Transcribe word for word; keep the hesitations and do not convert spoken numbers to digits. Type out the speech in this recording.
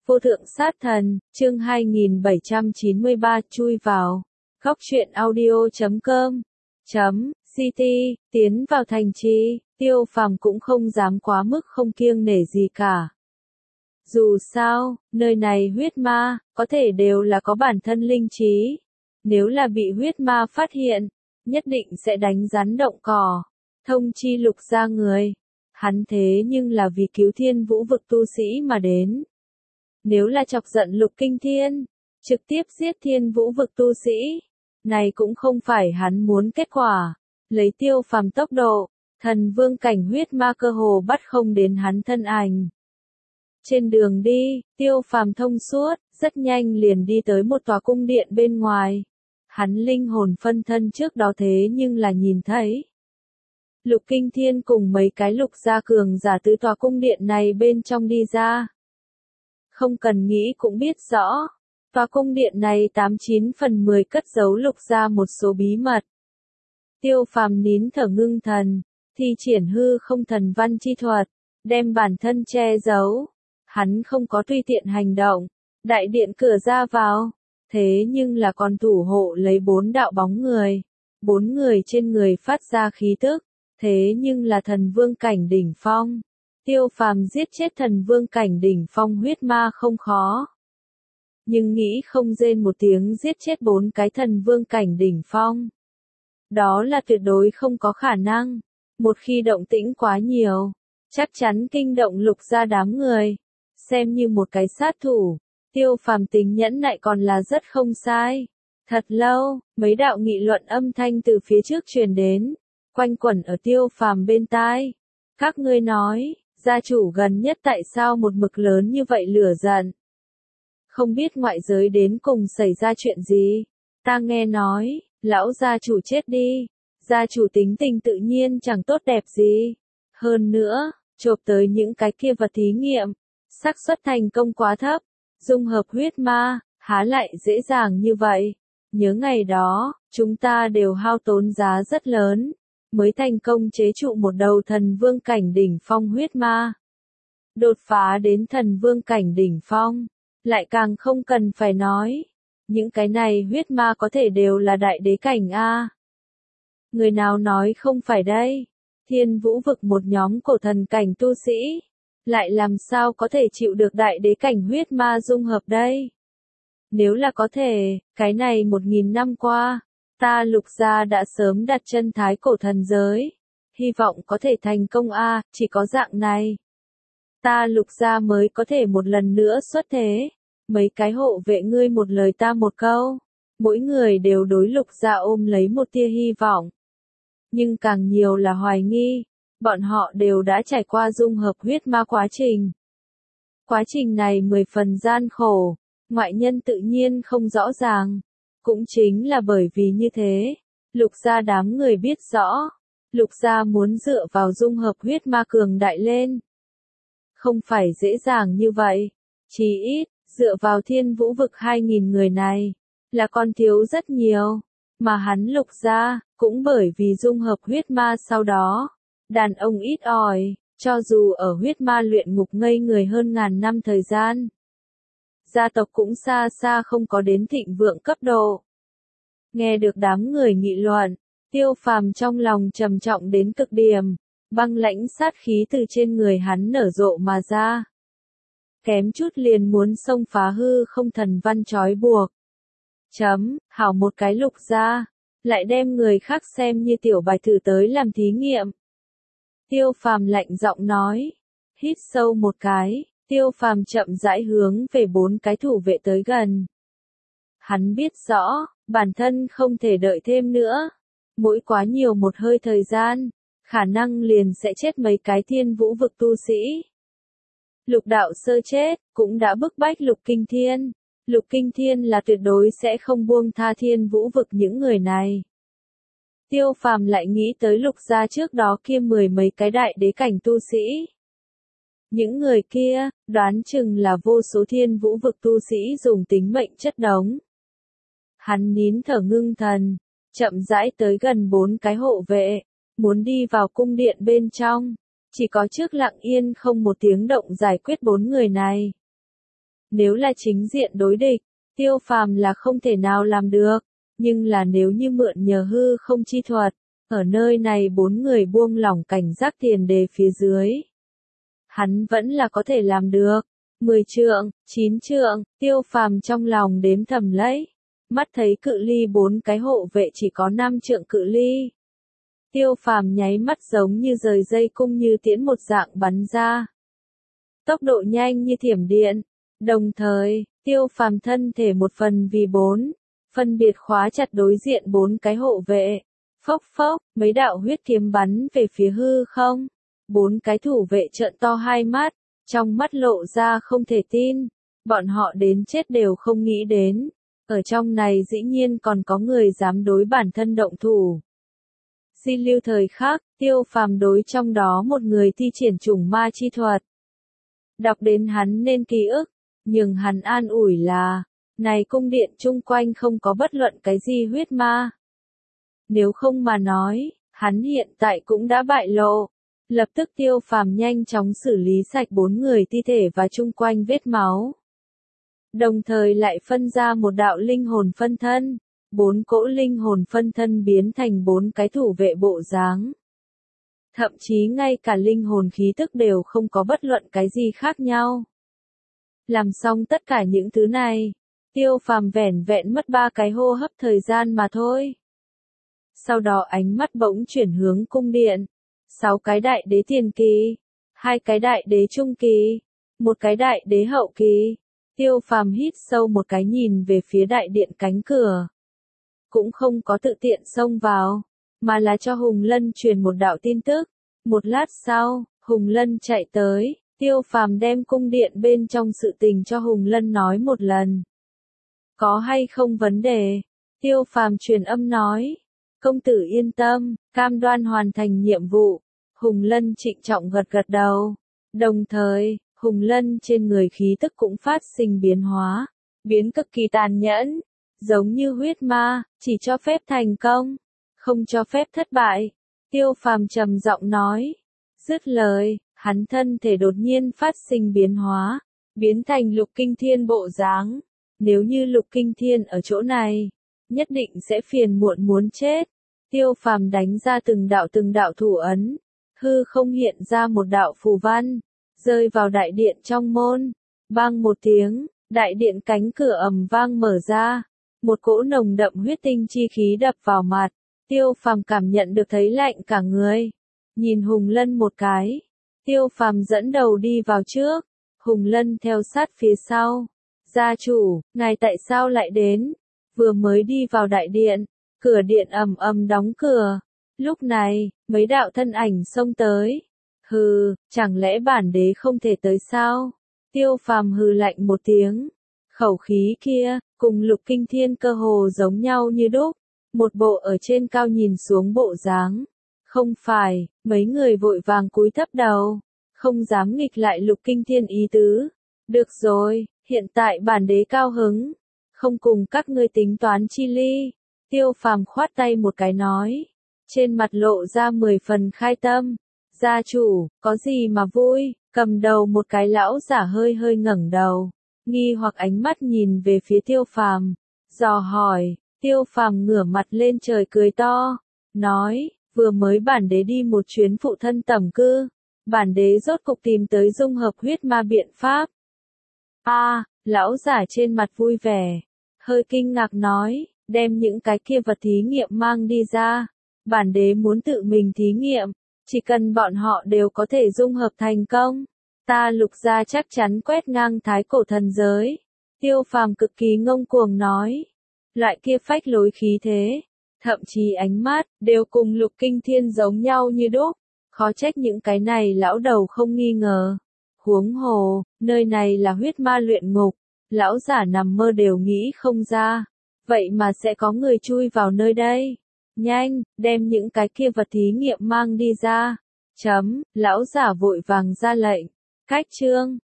Vô thượng sát thần, chương hai nghìn bảy trăm chín mươi ba chui vào. Góc truyện audio chấm com chấm ct, tiến vào thành trì, Tiêu Phàm cũng không dám quá mức không kiêng nể gì cả. Dù sao, nơi này huyết ma, có thể đều là có bản thân linh trí. Nếu là bị huyết ma phát hiện, nhất định sẽ đánh rắn động cỏ, thông chi Lục gia người. Hắn thế nhưng là vì cứu Thiên Vũ vực tu sĩ mà đến. Nếu là chọc giận Lục Kinh Thiên, trực tiếp giết Thiên Vũ vực tu sĩ, này cũng không phải hắn muốn kết quả. Lấy Tiêu Phàm tốc độ, thần vương cảnh huyết ma cơ hồ bắt không đến hắn thân ảnh. Trên đường đi, Tiêu Phàm thông suốt, rất nhanh liền đi tới một tòa cung điện bên ngoài. Hắn linh hồn phân thân trước đó thế nhưng là nhìn thấy. Lục Kinh Thiên cùng mấy cái lục gia cường giả từ tòa cung điện này bên trong đi ra. Không cần nghĩ cũng biết rõ, tòa cung điện này tám chín phần mười cất giấu lục gia một số bí mật. Tiêu Phàm nín thở ngưng thần, thi triển hư không thần văn chi thuật, đem bản thân che giấu. Hắn không có tùy tiện hành động, đại điện cửa ra vào, thế nhưng là còn thủ hộ lấy bốn đạo bóng người. Bốn người trên người phát ra khí tức, thế nhưng là thần vương cảnh đỉnh phong. Tiêu Phàm giết chết thần vương cảnh đỉnh phong huyết ma không khó. Nhưng nghĩ không rên một tiếng giết chết bốn cái thần vương cảnh đỉnh phong. Đó là tuyệt đối không có khả năng. Một khi động tĩnh quá nhiều, chắc chắn kinh động lục gia đám người. Xem như một cái sát thủ, Tiêu Phàm tính nhẫn nại còn là rất không sai. Thật lâu, mấy đạo nghị luận âm thanh từ phía trước truyền đến, quanh quẩn ở Tiêu Phàm bên tai. Các ngươi nói, gia chủ gần nhất tại sao một mực lớn như vậy lửa giận? Không biết ngoại giới đến cùng xảy ra chuyện gì? Ta nghe nói, lão gia chủ chết đi, gia chủ tính tình tự nhiên chẳng tốt đẹp gì. Hơn nữa, chộp tới những cái kia vật thí nghiệm, xác suất thành công quá thấp, dung hợp huyết ma, há lại dễ dàng như vậy. Nhớ ngày đó, chúng ta đều hao tốn giá rất lớn, mới thành công chế trụ một đầu thần vương cảnh đỉnh phong huyết ma. Đột phá đến thần vương cảnh đỉnh phong, lại càng không cần phải nói. Những cái này huyết ma có thể đều là đại đế cảnh A. Người nào nói không phải đây? Thiên Vũ vực một nhóm cổ thần cảnh tu sĩ, lại làm sao có thể chịu được đại đế cảnh huyết ma dung hợp đây? Nếu là có thể, cái này một nghìn năm qua, ta Lục gia đã sớm đặt chân thái cổ thần giới. Hy vọng có thể thành công a, chỉ có dạng này. Ta Lục gia mới có thể một lần nữa xuất thế. Mấy cái hộ vệ ngươi một lời ta một câu. Mỗi người đều đối Lục gia ôm lấy một tia hy vọng. Nhưng càng nhiều là hoài nghi. Bọn họ đều đã trải qua dung hợp huyết ma quá trình. Quá trình này mười phần gian khổ. Ngoại nhân tự nhiên không rõ ràng. Cũng chính là bởi vì như thế, Lục gia đám người biết rõ, Lục gia muốn dựa vào dung hợp huyết ma cường đại lên. Không phải dễ dàng như vậy, chỉ ít, dựa vào Thiên Vũ vực hai nghìn người này, là còn thiếu rất nhiều, mà hắn Lục gia, cũng bởi vì dung hợp huyết ma sau đó, đàn ông ít ỏi, cho dù ở huyết ma luyện ngục ngây người hơn ngàn năm thời gian. Gia tộc cũng xa xa không có đến thịnh vượng cấp độ. Nghe được đám người nghị luận, Tiêu Phàm trong lòng trầm trọng đến cực điểm, băng lãnh sát khí từ trên người hắn nở rộ mà ra. Kém chút liền muốn xông phá hư không thần văn trói buộc. Chấm, hảo một cái Lục gia, lại đem người khác xem như tiểu bài thử tới làm thí nghiệm. Tiêu Phàm lạnh giọng nói, hít sâu một cái. Tiêu Phàm chậm rãi hướng về bốn cái thủ vệ tới gần. Hắn biết rõ, bản thân không thể đợi thêm nữa. Mỗi quá nhiều một hơi thời gian, khả năng liền sẽ chết mấy cái Thiên Vũ vực tu sĩ. Lục đạo sơ chết, cũng đã bức bách Lục Kinh Thiên. Lục Kinh Thiên là tuyệt đối sẽ không buông tha Thiên Vũ vực những người này. Tiêu Phàm lại nghĩ tới Lục gia trước đó kia mười mấy cái đại đế cảnh tu sĩ. Những người kia, đoán chừng là vô số Thiên Vũ vực tu sĩ dùng tính mệnh chất đống. Hắn nín thở ngưng thần, chậm rãi tới gần bốn cái hộ vệ, muốn đi vào cung điện bên trong, chỉ có trước lặng yên không một tiếng động giải quyết bốn người này. Nếu là chính diện đối địch, Tiêu Phàm là không thể nào làm được, nhưng là nếu như mượn nhờ hư không chi thuật, ở nơi này bốn người buông lỏng cảnh giác tiền đề phía dưới, hắn vẫn là có thể làm được. Mười trượng, chín trượng, Tiêu Phàm trong lòng đếm thầm lấy, mắt thấy cự ly bốn cái hộ vệ chỉ có năm trượng cự ly. Tiêu Phàm nháy mắt giống như rời dây cung như tiễn một dạng bắn ra. Tốc độ nhanh như thiểm điện, đồng thời, Tiêu Phàm thân thể một phần vì bốn, phân biệt khóa chặt đối diện bốn cái hộ vệ. Phốc phốc, mấy đạo huyết kiếm bắn về phía hư không. Bốn cái thủ vệ trợn to hai mắt, trong mắt lộ ra không thể tin, bọn họ đến chết đều không nghĩ đến. Ở trong này dĩ nhiên còn có người dám đối bản thân động thủ. Di lưu thời khắc, Tiêu Phàm đối trong đó một người thi triển chủng ma chi thuật. Đọc đến hắn nên ký ức, nhưng hắn an ủi là, này cung điện chung quanh không có bất luận cái gì huyết ma. Nếu không mà nói, hắn hiện tại cũng đã bại lộ. Lập tức Tiêu Phàm nhanh chóng xử lý sạch bốn người thi thể và chung quanh vết máu. Đồng thời lại phân ra một đạo linh hồn phân thân. Bốn cỗ linh hồn phân thân biến thành bốn cái thủ vệ bộ dáng. Thậm chí ngay cả linh hồn khí tức đều không có bất luận cái gì khác nhau. Làm xong tất cả những thứ này, Tiêu Phàm vẻn vẹn mất ba cái hô hấp thời gian mà thôi. Sau đó ánh mắt bỗng chuyển hướng cung điện. Sáu cái đại đế tiền kỳ, hai cái đại đế trung kỳ, một cái đại đế hậu kỳ. Tiêu Phàm hít sâu một cái nhìn về phía đại điện cánh cửa. Cũng không có tự tiện xông vào, mà là cho Hùng Lân truyền một đạo tin tức. Một lát sau, Hùng Lân chạy tới, Tiêu Phàm đem cung điện bên trong sự tình cho Hùng Lân nói một lần. Có hay không vấn đề? Tiêu Phàm truyền âm nói. Công tử yên tâm, cam đoan hoàn thành nhiệm vụ. Hùng Lân trịnh trọng gật gật đầu. Đồng thời, Hùng Lân trên người khí tức cũng phát sinh biến hóa, biến cực kỳ tàn nhẫn, giống như huyết ma, chỉ cho phép thành công, không cho phép thất bại. Tiêu Phàm trầm giọng nói. Dứt lời, hắn thân thể đột nhiên phát sinh biến hóa, biến thành Lục Kinh Thiên bộ dáng. Nếu như Lục Kinh Thiên ở chỗ này, nhất định sẽ phiền muộn muốn chết. Tiêu Phàm đánh ra từng đạo từng đạo thủ ấn, hư không hiện ra một đạo phù văn, rơi vào đại điện trong môn. Bang một tiếng, đại điện cánh cửa ầm vang mở ra, một cỗ nồng đậm huyết tinh chi khí đập vào mặt. Tiêu Phàm cảm nhận được thấy lạnh cả người. Nhìn Hùng Lân một cái, Tiêu Phàm dẫn đầu đi vào trước, Hùng Lân theo sát phía sau. Gia chủ, ngài tại sao lại đến? Vừa mới đi vào đại điện, cửa điện ầm ầm đóng cửa. Lúc này, mấy đạo thân ảnh xông tới. Hừ, chẳng lẽ bản đế không thể tới sao? Tiêu Phàm hừ lạnh một tiếng. Khẩu khí kia, cùng Lục Kinh Thiên cơ hồ giống nhau như đúc. Một bộ ở trên cao nhìn xuống bộ dáng. Không phải, mấy người vội vàng cúi thấp đầu. Không dám nghịch lại Lục Kinh Thiên ý tứ. Được rồi, hiện tại bản đế cao hứng. Không cùng các ngươi tính toán chi ly. Tiêu Phàm khoát tay một cái nói. Trên mặt lộ ra mười phần khai tâm. Gia chủ, có gì mà vui? Cầm đầu một cái lão giả hơi hơi ngẩng đầu, nghi hoặc ánh mắt nhìn về phía Tiêu Phàm, dò hỏi. Tiêu Phàm ngửa mặt lên trời cười to, nói, vừa mới bản đế đi một chuyến phụ thân tẩm cư, bản đế rốt cục tìm tới dung hợp huyết ma biện pháp. A, à, lão giả trên mặt vui vẻ, hơi kinh ngạc nói, đem những cái kia vật thí nghiệm mang đi ra, bản đế muốn tự mình thí nghiệm, chỉ cần bọn họ đều có thể dung hợp thành công, ta Lục gia chắc chắn quét ngang thái cổ thần giới. Tiêu Phàm cực kỳ ngông cuồng nói. Loại kia phách lối khí thế, thậm chí ánh mắt, đều cùng Lục Kinh Thiên giống nhau như đúc, khó trách những cái này lão đầu không nghi ngờ. Huống hồ, nơi này là huyết ma luyện ngục, lão giả nằm mơ đều nghĩ không ra, vậy mà sẽ có người chui vào nơi đây. Nhanh, đem những cái kia vật thí nghiệm mang đi ra. Chấm, lão giả vội vàng ra lệnh. Cách chương